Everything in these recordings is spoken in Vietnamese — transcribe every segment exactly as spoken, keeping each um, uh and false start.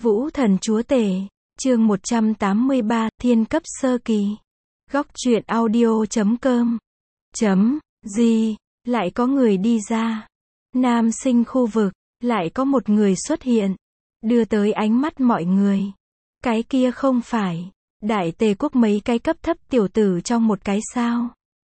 Vũ thần chúa tể, chương một trăm tám mươi ba, thiên cấp sơ kỳ. Góc truyện audio chấm com. Chấm, gì, lại có người đi ra. Nam sinh khu vực, lại có một người xuất hiện. Đưa tới ánh mắt mọi người. Cái kia không phải, đại tề quốc mấy cái cấp thấp tiểu tử trong một cái sao.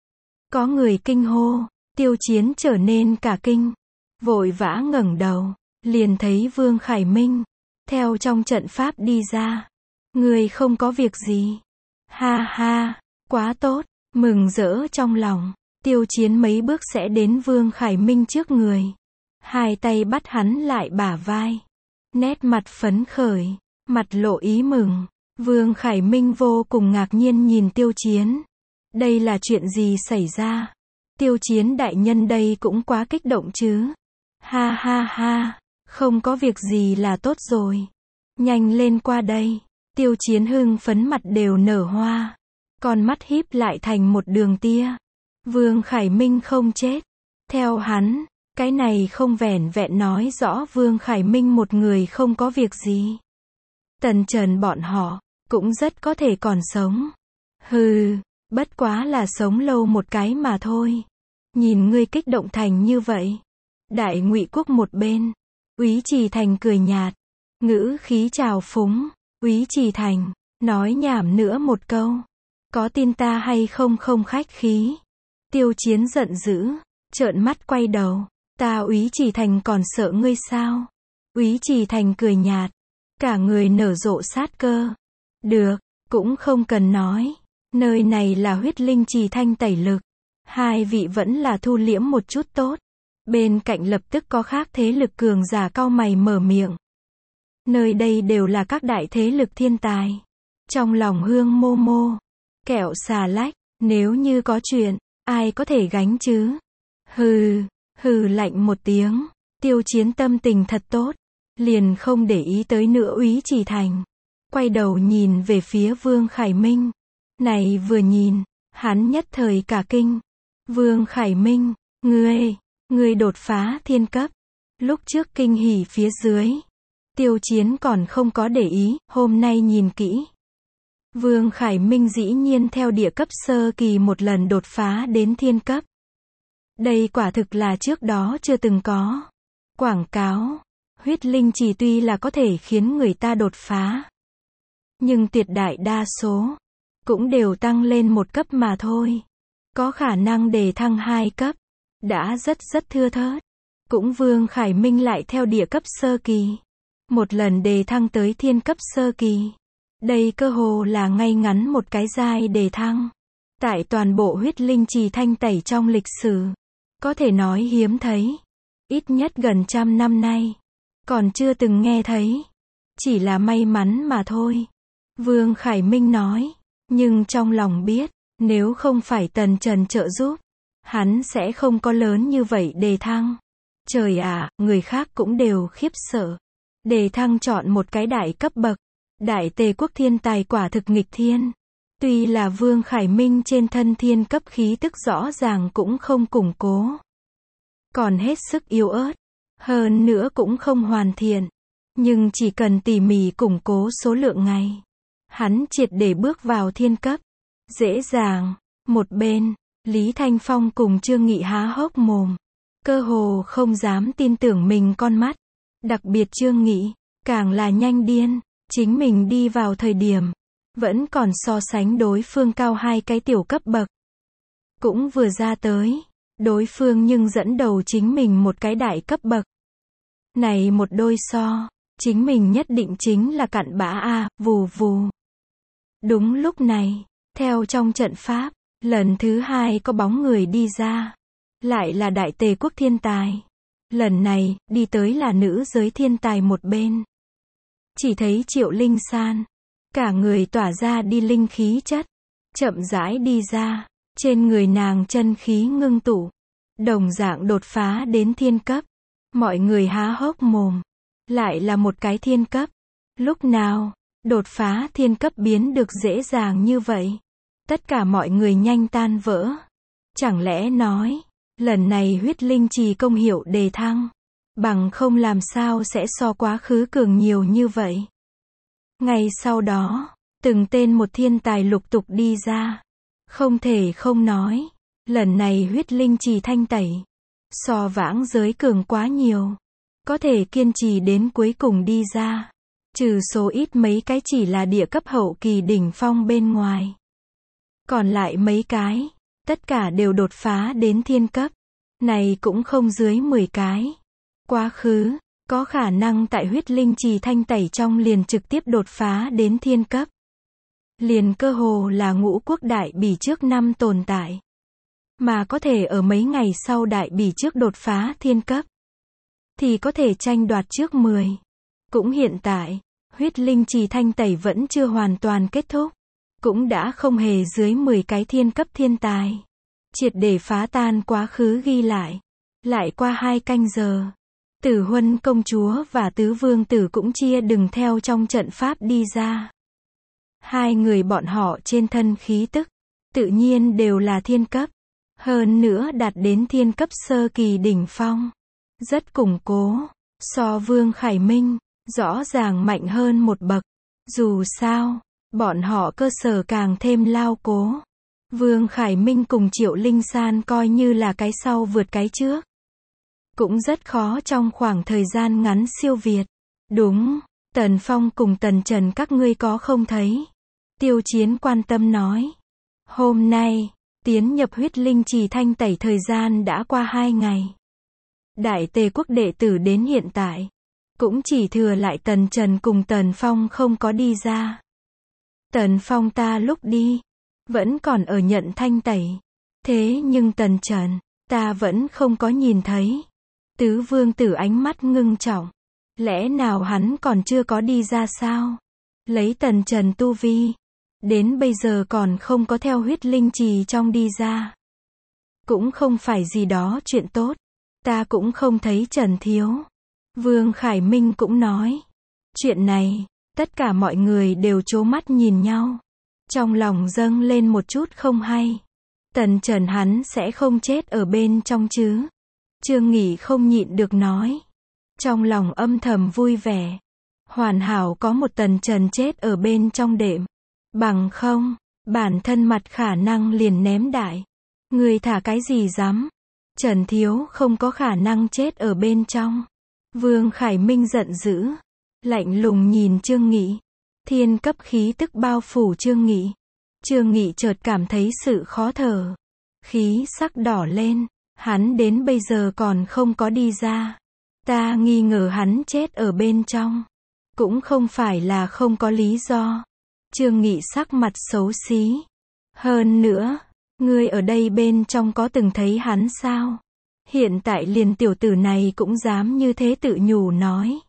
Có người kinh hô, Tiêu Chiến trở nên cả kinh. Vội vã ngẩng đầu, liền thấy Vương Khải Minh theo trong trận pháp đi ra. Người không có việc gì. Ha ha, quá tốt, mừng rỡ trong lòng. Tiêu Chiến mấy bước sẽ đến Vương Khải Minh trước người. Hai tay bắt hắn lại bả vai. Nét mặt phấn khởi, mặt lộ ý mừng. Vương Khải Minh vô cùng ngạc nhiên nhìn Tiêu Chiến. Đây là chuyện gì xảy ra? Tiêu Chiến đại nhân đây cũng quá kích động chứ. Ha ha ha, không có việc gì là tốt rồi. Nhanh lên qua đây. Tiêu Chiến hưng phấn mặt đều nở hoa. Con mắt híp lại thành một đường tia. Vương Khải Minh không chết. Theo hắn, cái này không vẻn vẹn nói rõ Vương Khải Minh một người không có việc gì. Tần Trần bọn họ, cũng rất có thể còn sống. Hừ, bất quá là sống lâu một cái mà thôi. Nhìn ngươi kích động thành như vậy. Đại Ngụy Quốc một bên. Úy Trì Thành cười nhạt. Ngữ khí trào phúng. Úy Trì Thành, nói nhảm nữa một câu. Có tin ta hay không không khách khí. Tiêu Chiến giận dữ, trợn mắt quay đầu. Ta Úy Trì Thành còn sợ ngươi sao? Úy Trì Thành cười nhạt. Cả người nở rộ sát cơ. Được, cũng không cần nói. Nơi này là huyết linh trì thanh tẩy lực. Hai vị vẫn là thu liễm một chút tốt. Bên cạnh lập tức có khác thế lực cường giả cau mày mở miệng. Nơi đây đều là các đại thế lực thiên tài. Trong lòng Hương Mô Mô, Kẹo Xà Lách, nếu như có chuyện, ai có thể gánh chứ? Hừ, hừ lạnh một tiếng. Tiêu Chiến tâm tình thật tốt, liền không để ý tới nữa Úy Trì Thành. Quay đầu nhìn về phía Vương Khải Minh. Này vừa nhìn, hắn nhất thời cả kinh. Vương Khải Minh, ngươi, ngươi đột phá thiên cấp. Lúc trước kinh hỉ phía dưới. Tiêu Chiến còn không có để ý, hôm nay nhìn kỹ. Vương Khải Minh dĩ nhiên theo địa cấp sơ kỳ một lần đột phá đến thiên cấp. Đây quả thực là trước đó chưa từng có. Quảng cáo, huyết linh chỉ tuy là có thể khiến người ta đột phá. Nhưng tuyệt đại đa số, cũng đều tăng lên một cấp mà thôi. Có khả năng đề thăng hai cấp, đã rất rất thưa thớt. Cũng Vương Khải Minh lại theo địa cấp sơ kỳ. Một lần đề thăng tới thiên cấp sơ kỳ. Đây cơ hồ là ngay ngắn một cái giai đề thăng. Tại toàn bộ huyết linh trì thanh tẩy trong lịch sử. Có thể nói hiếm thấy. Ít nhất gần trăm năm nay. Còn chưa từng nghe thấy. Chỉ là may mắn mà thôi. Vương Khải Minh nói. Nhưng trong lòng biết. Nếu không phải Tần Trần trợ giúp. Hắn sẽ không có lớn như vậy đề thăng. Trời ạ, người khác cũng đều khiếp sợ. Đề thăng chọn một cái đại cấp bậc. Đại tề quốc thiên tài quả thực nghịch thiên. Tuy là Vương Khải Minh trên thân thiên cấp khí tức rõ ràng cũng không củng cố. Còn hết sức yếu ớt. Hơn nữa cũng không hoàn thiện. Nhưng chỉ cần tỉ mỉ củng cố số lượng ngày. Hắn triệt để bước vào thiên cấp. Dễ dàng. Một bên, Lý Thanh Phong cùng Trương Nghị há hốc mồm. Cơ hồ không dám tin tưởng mình con mắt. Đặc biệt Trương Nghị, càng là nhanh điên. Chính mình đi vào thời điểm, vẫn còn so sánh đối phương cao hai cái tiểu cấp bậc. Cũng vừa ra tới, đối phương nhưng dẫn đầu chính mình một cái đại cấp bậc. Này một đôi so, chính mình nhất định chính là cặn bã a, vù vù. Đúng lúc này, theo trong trận pháp, lần thứ hai có bóng người đi ra. Lại là đại tề quốc thiên tài. Lần này, đi tới là nữ giới thiên tài một bên. Chỉ thấy Triệu Linh San. Cả người tỏa ra đi linh khí chất. Chậm rãi đi ra. Trên người nàng chân khí ngưng tụ. Đồng dạng đột phá đến thiên cấp. Mọi người há hốc mồm. Lại là một cái thiên cấp. Lúc nào, đột phá thiên cấp biến được dễ dàng như vậy. Tất cả mọi người nhanh tan vỡ. Chẳng lẽ nói, lần này huyết linh trì công hiệu đề thăng. Bằng không làm sao sẽ so quá khứ cường nhiều như vậy. Ngay sau đó, từng tên một thiên tài lục tục đi ra. Không thể không nói, lần này huyết linh trì thanh tẩy, so vãng giới cường quá nhiều. Có thể kiên trì đến cuối cùng đi ra. Trừ số ít mấy cái chỉ là địa cấp hậu kỳ đỉnh phong bên ngoài. Còn lại mấy cái, tất cả đều đột phá đến thiên cấp. Này cũng không dưới mười cái. Quá khứ, có khả năng tại huyết linh trì thanh tẩy trong liền trực tiếp đột phá đến thiên cấp. Liền cơ hồ là ngũ quốc đại bỉ trước năm tồn tại. Mà có thể ở mấy ngày sau đại bỉ trước đột phá thiên cấp. Thì có thể tranh đoạt trước mười. Cũng hiện tại, huyết linh trì thanh tẩy vẫn chưa hoàn toàn kết thúc. Cũng đã không hề dưới mười cái thiên cấp thiên tài. Triệt để phá tan quá khứ ghi lại. Lại qua hai canh giờ. Tử Huân công chúa và tứ vương tử cũng chia đừng theo trong trận pháp đi ra. Hai người bọn họ trên thân khí tức, tự nhiên đều là thiên cấp. Hơn nữa đạt đến thiên cấp sơ kỳ đỉnh phong. Rất củng cố. So Vương Khải Minh, rõ ràng mạnh hơn một bậc. Dù sao, bọn họ cơ sở càng thêm lao cố. Vương Khải Minh cùng Triệu Linh San coi như là cái sau vượt cái trước. Cũng rất khó trong khoảng thời gian ngắn siêu việt. Đúng, Tần Phong cùng Tần Trần các ngươi có không thấy? Tiêu Chiến quan tâm nói. Hôm nay, tiến nhập huyết linh trì thanh tẩy thời gian đã qua hai ngày. Đại Tề quốc đệ tử đến hiện tại, cũng chỉ thừa lại Tần Trần cùng Tần Phong không có đi ra. Tần Phong ta lúc đi, vẫn còn ở nhận thanh tẩy. Thế nhưng Tần Trần, ta vẫn không có nhìn thấy. Tứ vương tử ánh mắt ngưng trọng. Lẽ nào hắn còn chưa có đi ra sao? Lấy Tần Trần tu vi, đến bây giờ còn không có theo huyết linh trì trong đi ra. Cũng không phải gì đó chuyện tốt. Ta cũng không thấy Trần thiếu. Vương Khải Minh cũng nói. Chuyện này, tất cả mọi người đều trố mắt nhìn nhau. Trong lòng dâng lên một chút không hay. Tần Trần hắn sẽ không chết ở bên trong chứ? Trương Nghị không nhịn được nói. Trong lòng âm thầm vui vẻ. Hoàn hảo có một Tần Trần chết ở bên trong đệm. Bằng không, bản thân mặt khả năng liền ném đại. Người thả cái gì dám? Trần thiếu không có khả năng chết ở bên trong. Vương Khải Minh giận dữ. Lạnh lùng nhìn Trương Nghị. Thiên cấp khí tức bao phủ Trương Nghị. Trương Nghị chợt cảm thấy sự khó thở. Khí sắc đỏ lên. Hắn đến bây giờ còn không có đi ra. Ta nghi ngờ hắn chết ở bên trong. Cũng không phải là không có lý do. Trương Nghị sắc mặt xấu xí. Hơn nữa, ngươi ở đây bên trong có từng thấy hắn sao? Hiện tại liền tiểu tử này cũng dám như thế tự nhủ nói.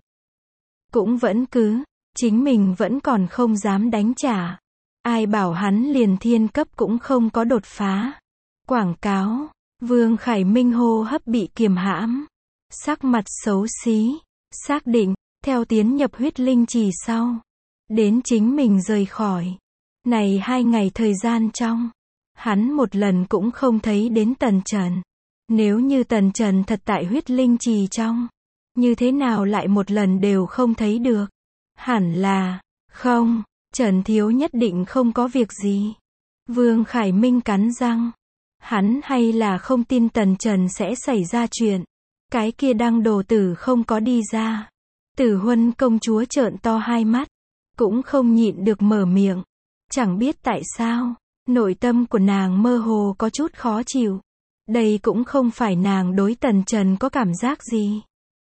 Cũng vẫn cứ, chính mình vẫn còn không dám đánh trả. Ai bảo hắn liền thiên cấp cũng không có đột phá. Quảng cáo, Vương Khải Minh hô hấp bị kiềm hãm. Sắc mặt xấu xí, xác định, theo tiến nhập huyết linh trì sau. Đến chính mình rời khỏi. Này hai ngày thời gian trong, hắn một lần cũng không thấy đến Tần Trần. Nếu như Tần Trần thật tại huyết linh trì trong, như thế nào lại một lần đều không thấy được? Hẳn là, không, Trần thiếu nhất định không có việc gì. Vương Khải Minh cắn răng. Hắn hay là không tin Tần Trần sẽ xảy ra chuyện. Cái kia đăng đồ tử không có đi ra. Tử Huân công chúa trợn to hai mắt. Cũng không nhịn được mở miệng. Chẳng biết tại sao, nội tâm của nàng mơ hồ có chút khó chịu. Đây cũng không phải nàng đối Tần Trần có cảm giác gì.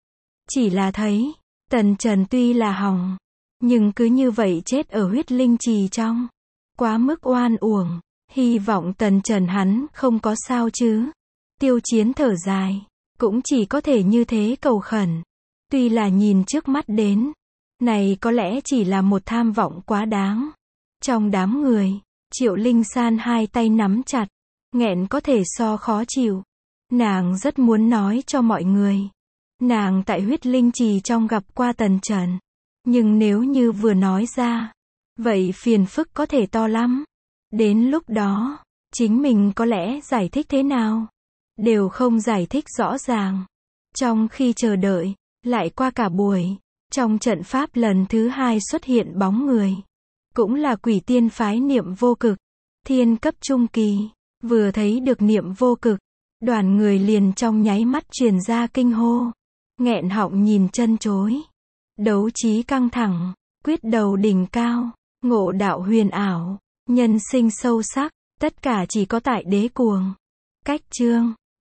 Chỉ là thấy, Tần Trần tuy là hỏng, nhưng cứ như vậy chết ở huyết linh trì trong. Quá mức oan uổng, hy vọng Tần Trần hắn không có sao chứ. Tiêu Chiến thở dài, cũng chỉ có thể như thế cầu khẩn. Tuy là nhìn trước mắt đến, này có lẽ chỉ là một tham vọng quá đáng. Trong đám người, Triệu Linh San hai tay nắm chặt, nghẹn có thể so khó chịu. Nàng rất muốn nói cho mọi người. Nàng tại huyết linh trì trong gặp qua Tần Trần. Nhưng nếu như vừa nói ra, vậy phiền phức có thể to lắm. Đến lúc đó, chính mình có lẽ giải thích thế nào? Đều không giải thích rõ ràng. Trong khi chờ đợi, lại qua cả buổi, Trong trận pháp lần thứ hai xuất hiện bóng người. Cũng là quỷ tiên phái Niệm Vô Cực. Thiên cấp trung kỳ. Vừa thấy được Niệm Vô Cực, đoàn người liền trong nháy mắt truyền ra kinh hô. Nghẹn họng nhìn chân chối. Đấu trí căng thẳng. Quyết đầu đỉnh cao. Ngộ đạo huyền ảo. Nhân sinh sâu sắc. Tất cả chỉ có tại Đế Cuồng. Cách chương.